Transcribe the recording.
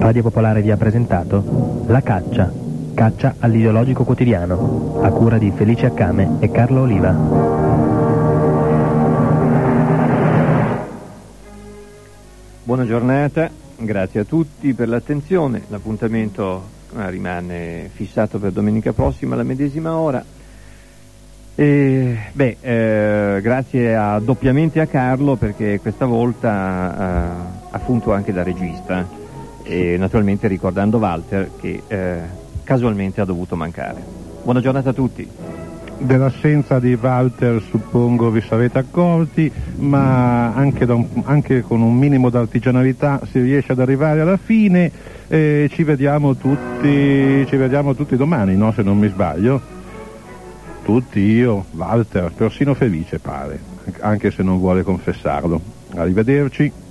Radio Popolare vi ha presentato La Caccia, caccia all'ideologico quotidiano, a cura di Felice Accame e Carlo Oliva. Buona giornata, grazie a tutti per l'attenzione. L'appuntamento rimane fissato per domenica prossima alla medesima ora. Grazie doppiamente a Carlo, perché questa volta ha funto anche da regista, e naturalmente ricordando Walter che casualmente ha dovuto mancare. Buona giornata a tutti. Dell'assenza di Walter suppongo vi sarete accorti, ma anche con un minimo d'artigianalità si riesce ad arrivare alla fine. Ci vediamo tutti domani, no? Se non mi sbaglio. Tutti, io, Walter, persino Felice pare, anche se non vuole confessarlo. Arrivederci.